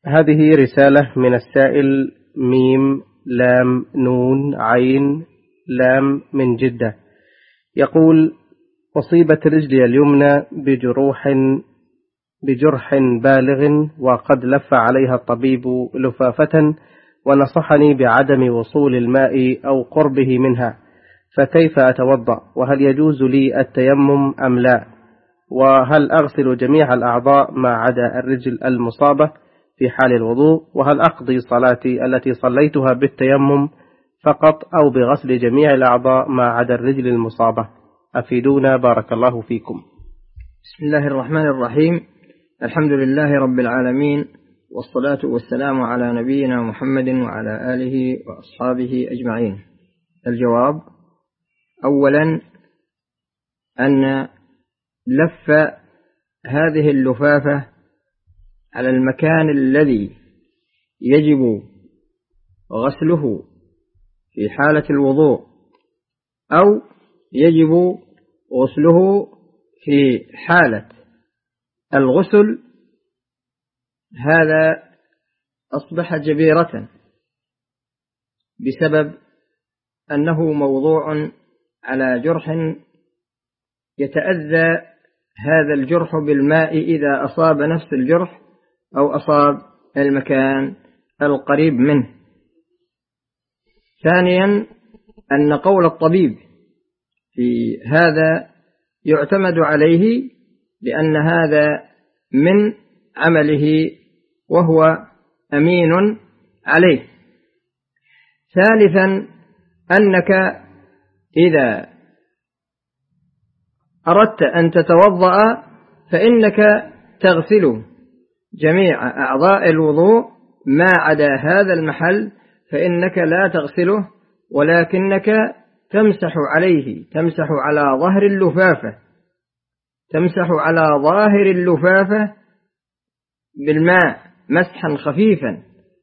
هذه رسالة من السائل ميم لام نون عين لام من جدة، يقول: أصيبت رجلي اليمنى بجرح بالغ، وقد لف عليها الطبيب لفافة ونصحني بعدم وصول الماء أو قربه منها، فكيف أتوضأ؟ وهل يجوز لي التيمم أم لا؟ وهل أغسل جميع الأعضاء ما عدا الرجل المصابة في حال الوضوء؟ وهل أقضي صلاتي التي صليتها بالتيمم فقط أو بغسل جميع الأعضاء ما عدا الرجل المصابة؟ أفيدونا بارك الله فيكم. بسم الله الرحمن الرحيم. الحمد لله رب العالمين، والصلاة والسلام على نبينا محمد وعلى آله وأصحابه أجمعين. الجواب: أولا، أن لف هذه اللفافة على المكان الذي يجب غسله في حالة الوضوء أو يجب غسله في حالة الغسل، هذا أصبح جبيرة بسبب أنه موضوع على جرح يتأذى هذا الجرح بالماء إذا أصاب نفس الجرح أو أصاب المكان القريب منه. ثانيا، أن قول الطبيب في هذا يعتمد عليه لأن هذا من عمله وهو أمين عليه. ثالثا، أنك إذا أردت أن تتوضأ فإنك تغسل جميع أعضاء الوضوء ما عدا هذا المحل، فإنك لا تغسله ولكنك تمسح عليه، تمسح على ظهر اللفافة، تمسح على ظاهر اللفافة بالماء مسحا خفيفا،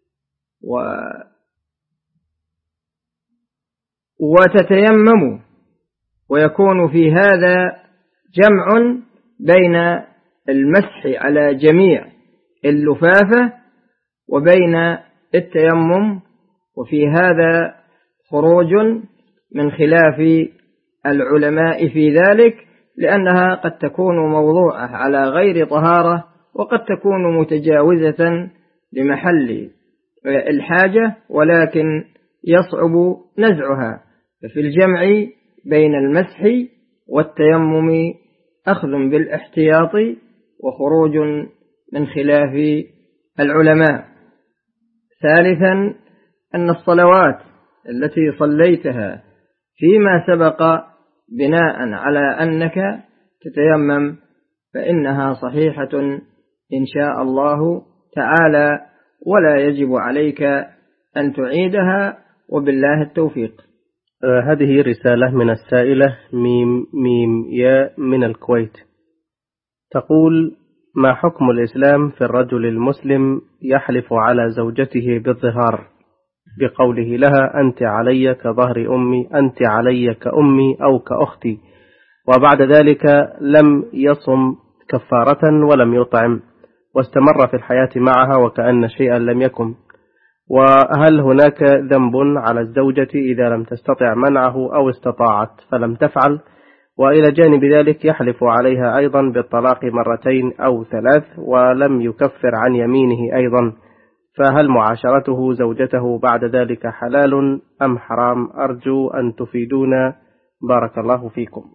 وتتيمم، ويكون في هذا جمع بين المسح على جميع اللفافة وبين التيمم، وفي هذا خروج من خلاف العلماء في ذلك، لأنها قد تكون موضوعة على غير طهارة وقد تكون متجاوزة لمحل الحاجة ولكن يصعب نزعها. ففي الجمع بين المسح والتيمم أخذ بالاحتياط وخروج من خلاف العلماء. ثالثا، أن الصلوات التي صليتها فيما سبق بناء على أنك تتيمم فإنها صحيحة إن شاء الله تعالى، ولا يجب عليك أن تعيدها، وبالله التوفيق. هذه رسالة من السائلة ميم يا من الكويت، تقول: ما حكم الإسلام في الرجل المسلم يحلف على زوجته بالظهار بقوله لها: أنت علي كظهر أمي، أنت علي كأمي أو كأختي، وبعد ذلك لم يصم كفارة ولم يطعم واستمر في الحياة معها وكأن شيئا لم يكن؟ وهل هناك ذنب على الزوجة إذا لم تستطع منعه أو استطاعت فلم تفعل؟ وإلى جانب ذلك يحلف عليها أيضا بالطلاق مرتين أو 3 ولم يكفر عن يمينه أيضا، فهل معاشرته زوجته بعد ذلك حلال أم حرام؟ أرجو أن تفيدونا بارك الله فيكم.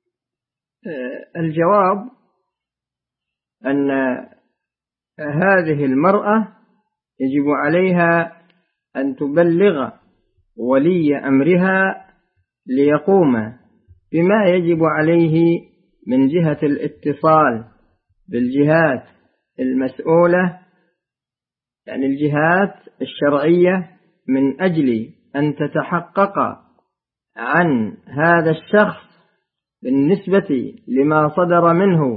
الجواب أن هذه المرأة يجب عليها أن تبلغ ولي أمرها ليقوم بما يجب عليه من جهة الاتصال بالجهات المسؤولة، يعني الجهات الشرعية، من أجل أن تتحقق عن هذا الشخص بالنسبة لما صدر منه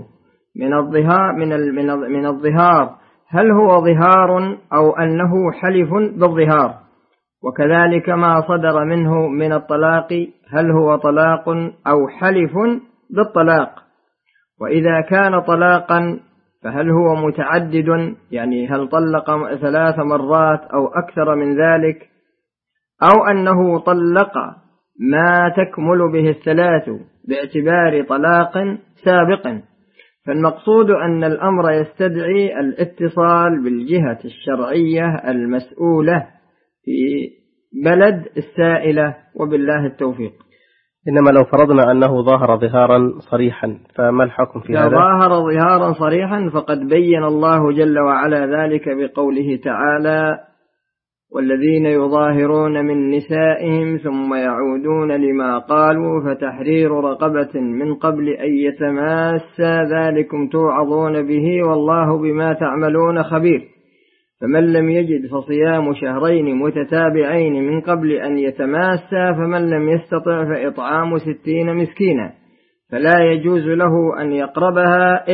من الظهار، هل هو ظهار أو أنه حلف بالظهار، وكذلك ما صدر منه من الطلاق، هل هو طلاق أو حلف بالطلاق. وإذا كان طلاقا فهل هو متعدد، يعني هل طلق 3 مرات أو أكثر من ذلك، أو أنه طلق ما تكمل به 3 باعتبار طلاق سابق؟ فالمقصود أن الأمر يستدعي الاتصال بالجهة الشرعية المسؤولة في بلد السائلة، وبالله التوفيق. إنما لو فرضنا أنه ظاهر ظهارا صريحا فما الحكم في هذا؟ ظاهر ظهارا صريحا فقد بين الله جل وعلا ذلك بقوله تعالى: والذين يظاهرون من نسائهم ثم يعودون لما قالوا فتحرير رقبة من قبل أن يتماسا ذلكم توعظون به والله بما تعملون خبير. فمن لم يجد فصيام شهرين متتابعين من قبل أن يتماسا، فمن لم يستطع فإطعام 60 مسكينا. فلا يجوز له أن يقربها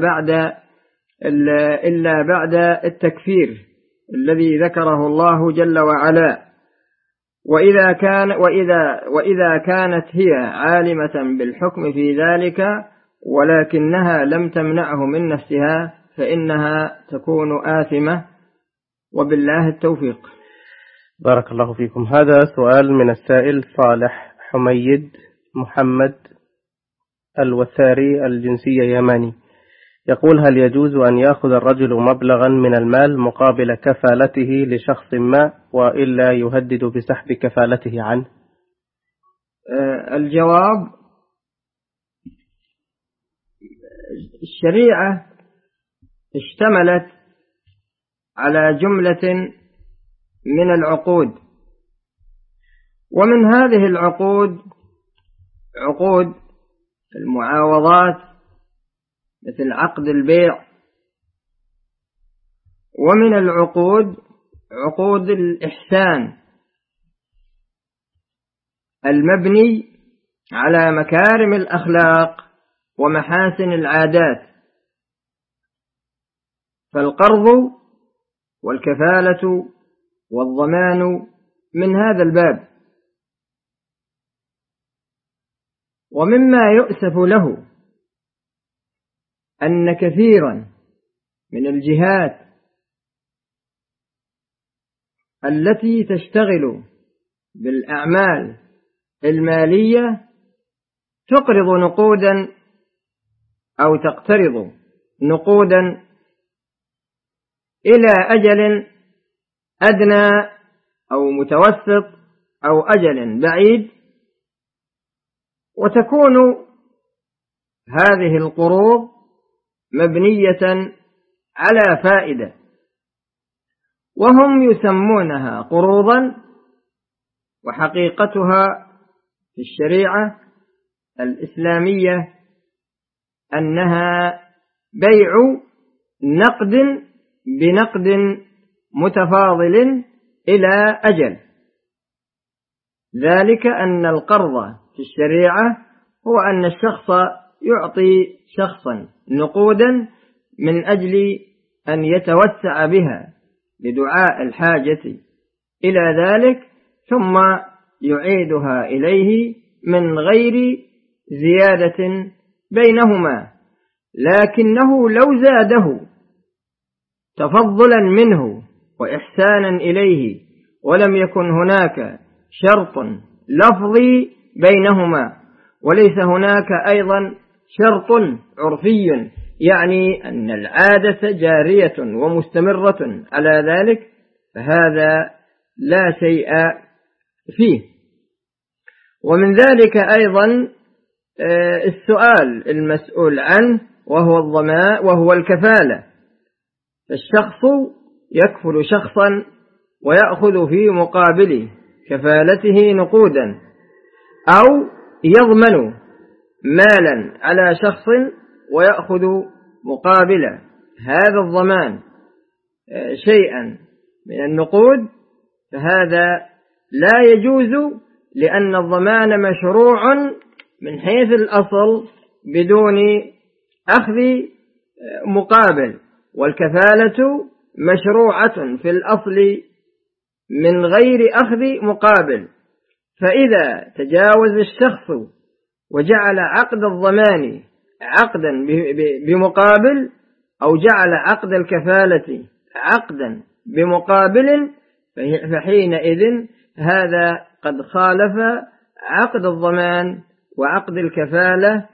إلا بعد التكفير الذي ذكره الله جل وعلا. وإذا كانت هي عالمة بالحكم في ذلك ولكنها لم تمنعه من نفسها فإنها تكون آثمة، وبالله التوفيق. بارك الله فيكم. هذا سؤال من السائل صالح حميد محمد الوثاري، الجنسية يماني، يقول: هل يجوز أن يأخذ الرجل مبلغا من المال مقابل كفالته لشخص ما وإلا يهدد بسحب كفالته عنه؟ الجواب: الشريعة اشتملت على جملة من العقود، ومن هذه العقود عقود المعاوضات مثل عقد البيع، ومن العقود عقود الإحسان المبني على مكارم الأخلاق ومحاسن العادات. فالقرض والكفالة والضمان من هذا الباب. ومما يؤسف له أن كثيرا من الجهات التي تشتغل بالأعمال المالية تقرض نقودا أو تقترض نقودا إلى أجل أدنى أو متوسط أو أجل بعيد، وتكون هذه القروض مبنية على فائدة، وهم يسمونها قروضا، وحقيقتها في الشريعة الإسلامية أنها بيع نقد بنقد متفاضل إلى أجل. ذلك أن القرض في الشريعة هو أن الشخص يعطي شخصا نقودا من أجل أن يتوسع بها لدعاء الحاجة إلى ذلك، ثم يعيدها إليه من غير زيادة بينهما. لكنه لو زاده تفضلا منه وإحسانا إليه ولم يكن هناك شرط لفظي بينهما، وليس هناك أيضا شرط عرفي يعني أن العادة جارية ومستمرة على ذلك، فهذا لا شيء فيه. ومن ذلك أيضا السؤال المسؤول عنه وهو الضمان وهو الكفالة. فالشخص يكفل شخصا ويأخذ في مقابل كفالته نقودا، أو يضمن مالا على شخص ويأخذ مقابل هذا الضمان شيئا من النقود، فهذا لا يجوز، لأن الضمان مشروع من حيث الأصل بدون أخذ مقابل، والكفالة مشروعة في الأصل من غير أخذ مقابل. فإذا تجاوز الشخص وجعل عقد الضمان عقدا بمقابل أو جعل عقد الكفالة عقدا بمقابل، فحينئذ هذا قد خالف عقد الضمان وعقد الكفالة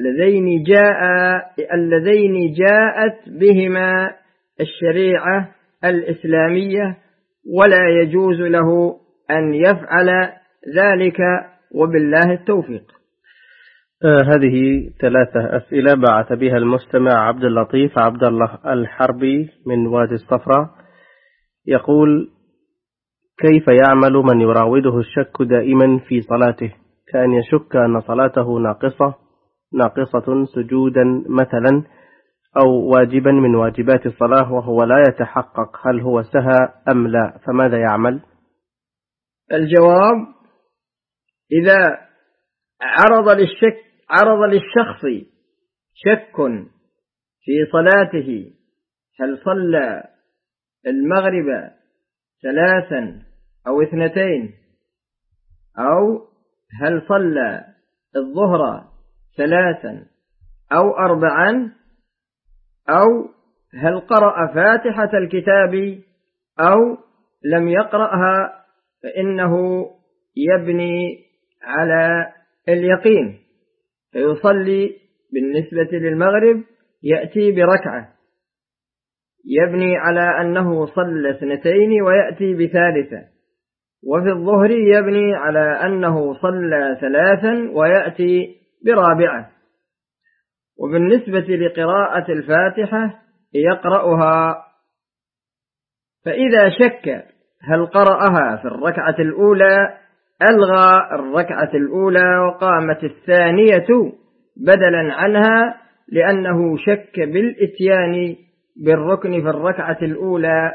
اللذين جاءت بهما الشريعة الإسلامية، ولا يجوز له أن يفعل ذلك، وبالله التوفيق. هذه 3 أسئلة بعث بها المستمع عبد اللطيف عبد الله الحربي من وادي الصفراء، يقول: كيف يعمل من يراوده الشك دائما في صلاته، كأن يشك أن صلاته ناقصة سجودا مثلا، أو واجبا من واجبات الصلاة، وهو لا يتحقق هل هو سهى أم لا، فماذا يعمل؟ الجواب: إذا عرض للشخص شك في صلاته، هل صلى المغرب 3 أو 2، أو هل صلى الظهر 3 أو 4، أو هل قرأ فاتحة الكتاب أو لم يقرأها، فإنه يبني على اليقين، فيصلي بالنسبة للمغرب يأتي بركعة، يبني على أنه صلى 2 ويأتي ب3، وفي الظهر يبني على أنه صلى 3 ويأتي ب4. وبالنسبة لقراءة الفاتحة يقرأها، فإذا شك هل قرأها في الركعة الأولى ألغى الركعة الأولى وقامت الثانية بدلا عنها، لأنه شك بالإتيان بالركن في الركعة الأولى.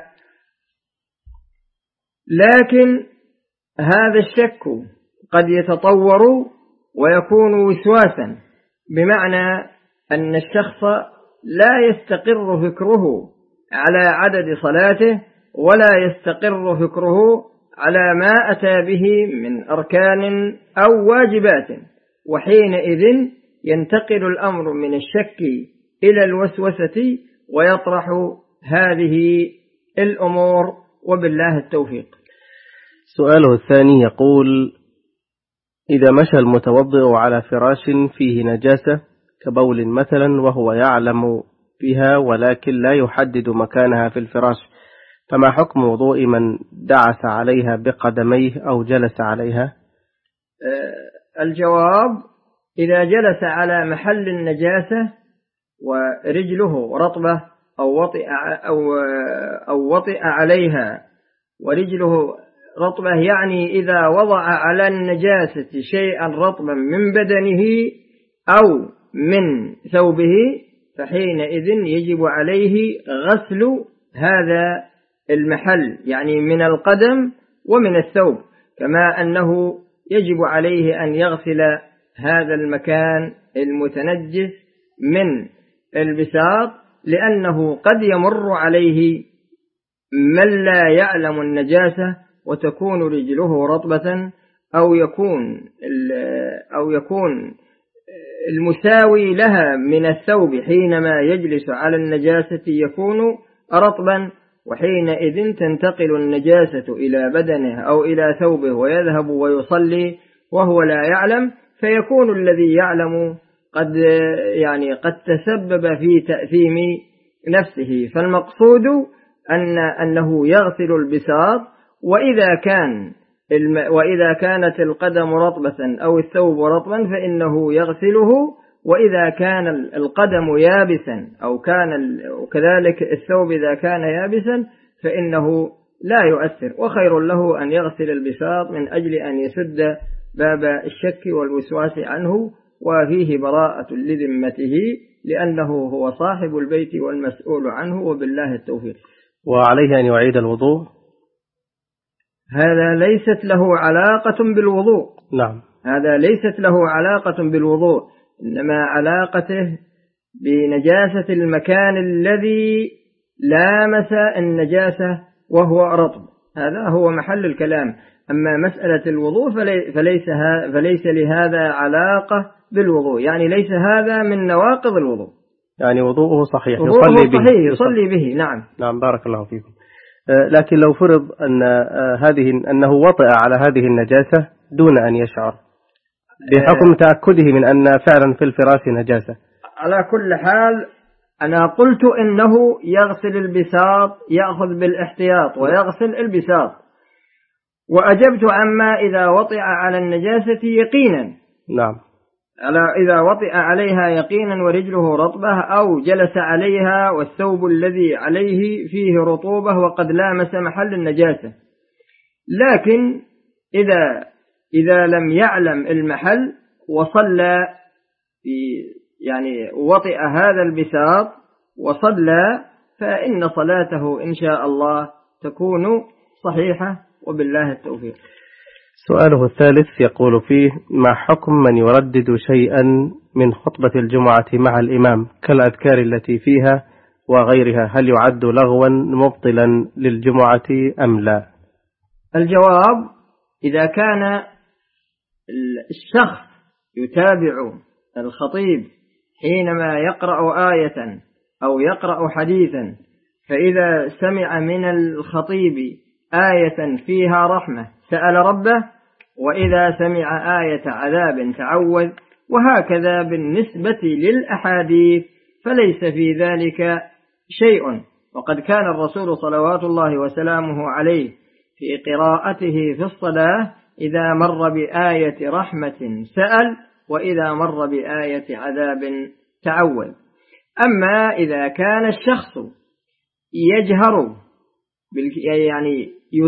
لكن هذا الشك قد يتطور ويكون وسواسا، بمعنى أن الشخص لا يستقر فكره على عدد صلاته، ولا يستقر فكره على ما أتى به من أركان أو واجبات، وحينئذ ينتقل الأمر من الشك إلى الوسوسة ويطرح هذه الأمور، وبالله التوفيق. سؤاله الثاني يقول: إذا مشى المتوضئ على فراش فيه نجاسة كبول مثلا، وهو يعلم بها ولكن لا يحدد مكانها في الفراش، فما حكم وضوء من دعس عليها بقدميه أو جلس عليها؟ الجواب: إذا جلس على محل النجاسة ورجله رطبة أو وطئ عليها ورجله رطبة، يعني إذا وضع على النجاسة شيئا رطبا من بدنه أو من ثوبه، فحينئذ يجب عليه غسل هذا المحل، يعني من القدم ومن الثوب، كما أنه يجب عليه أن يغسل هذا المكان المتنجس من البساط، لأنه قد يمر عليه من لا يعلم النجاسة وتكون رجله رطبة، أو يكون المساوي لها من الثوب حينما يجلس على النجاسة يكون رطبا، وحينئذ تنتقل النجاسة إلى بدنه أو إلى ثوبه ويذهب ويصلي وهو لا يعلم، فيكون الذي يعلم قد تسبب في تأثيم نفسه. فالمقصود أنه يغسل البساط، وإذا كانت القدم رطبة أو الثوب رطبا فإنه يغسله، وإذا كان القدم يابسا أو كذلك الثوب إذا كان يابسا فإنه لا يؤثر، وخير له أن يغسل البساط من أجل أن يسد باب الشك والوسواس عنه، وفيه براءة لذمته، لأنه هو صاحب البيت والمسؤول عنه، وبالله التوفيق. وعليه أن يعيد الوضوء؟ هذا ليست له علاقة بالوضوء. نعم، هذا ليست له علاقة بالوضوء، إنما علاقته بنجاسة المكان الذي لامس النجاسة وهو رطب، هذا هو محل الكلام. أما مسألة الوضوء فليس لهذا علاقة بالوضوء، يعني ليس هذا من نواقض الوضوء. يعني وضوءه صحيح، يصلي به. نعم. نعم، بارك الله فيكم. لكن لو فرض أن أنه وطئ على هذه النجاسة دون أن يشعر بحكم تأكده من أن فعلا في الفراش نجاسة. على كل حال أنا قلت إنه يغسل البساط، يأخذ بالاحتياط ويغسل البساط، وأجبت عما إذا وطئ على النجاسة يقينا. نعم. إذا وطئ عليها يقينا ورجله رطبة أو جلس عليها والثوب الذي عليه فيه رطوبة وقد لامس محل النجاسة. لكن إذا لم يعلم المحل وصلى يعني وطئ هذا البساط وصلى، فإن صلاته إن شاء الله تكون صحيحة، وبالله التوفيق. سؤاله الثالث يقول فيه: ما حكم من يردد شيئا من خطبة الجمعة مع الإمام كالأذكار التي فيها وغيرها، هل يعد لغوا مبطلا للجمعة أم لا؟ الجواب: إذا كان الشخص يتابع الخطيب حينما يقرأ آية أو يقرأ حديثا، فإذا سمع من الخطيب آية فيها رحمة سأل ربه، وإذا سمع آية عذاب تعوذ، وهكذا بالنسبة للأحاديث فليس في ذلك شيء. وقد كان الرسول صلوات الله وسلامه عليه في قراءته في الصلاة إذا مر بآية رحمة سأل، وإذا مر بآية عذاب تعوذ. أما إذا كان الشخص يجهر يعني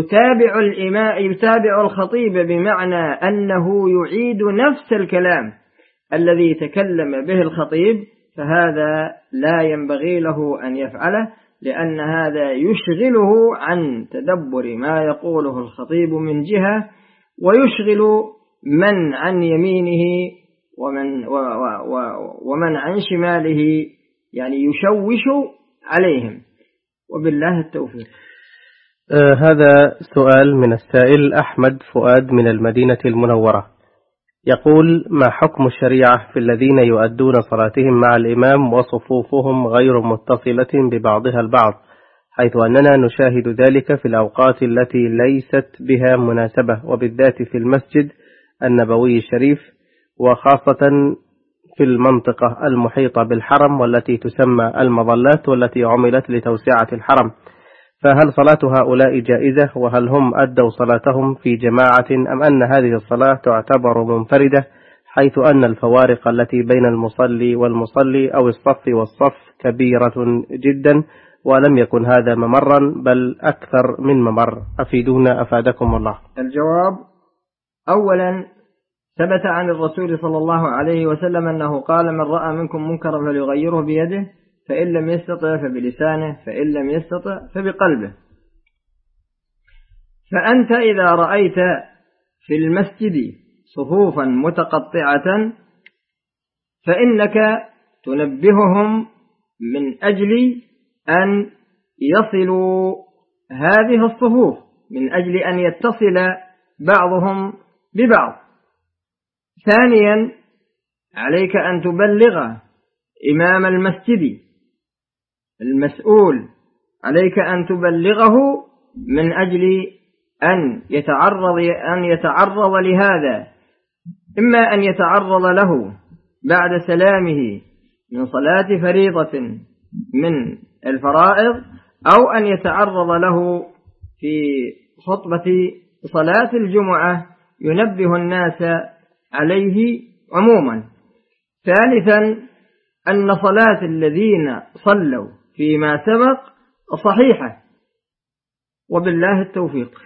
يتابع الخطيب بمعنى أنه يعيد نفس الكلام الذي تكلم به الخطيب، فهذا لا ينبغي له أن يفعله، لأن هذا يشغله عن تدبر ما يقوله الخطيب من جهة، ويشغل من عن يمينه ومن عن شماله، يعني يشوش عليهم، وبالله التوفيق. هذا سؤال من السائل أحمد فؤاد من المدينة المنورة، يقول: ما حكم الشريعة في الذين يؤدون صلاتهم مع الإمام وصفوفهم غير متصلة ببعضها البعض، حيث أننا نشاهد ذلك في الأوقات التي ليست بها مناسبة، وبالذات في المسجد النبوي الشريف، وخاصة في المنطقة المحيطة بالحرم والتي تسمى المظلات والتي عملت لتوسعة الحرم، فهل صلاة هؤلاء جائزة؟ وهل هم أدوا صلاتهم في جماعة أم أن هذه الصلاة تعتبر منفردة، حيث أن الفوارق التي بين المصلي والمصلي أو الصف والصف كبيرة جدا، ولم يكن هذا ممرا بل أكثر من ممر؟ أفيدونا أفادكم الله. الجواب: أولا، ثبت عن الرسول صلى الله عليه وسلم أنه قال: من رأى منكم منكرا فليغيره بيده، فإن لم يستطع فبلسانه، فإن لم يستطع فبقلبه. فأنت إذا رأيت في المسجد صفوفا متقطعة فإنك تنبههم من أجل أن يصلوا هذه الصفوف، من أجل أن يتصل بعضهم ببعض. ثانيا، عليك أن تبلغ إمام المسجد المسؤول، عليك أن تبلغه من أجل أن يتعرض لهذا، إما أن يتعرض له بعد سلامه من صلاة فريضة من الفرائض، أو أن يتعرض له في خطبة صلاة الجمعة ينبه الناس عليه عموما. ثالثا، أن صلاة الذين صلوا فيما سبق صحيحة، وبالله التوفيق.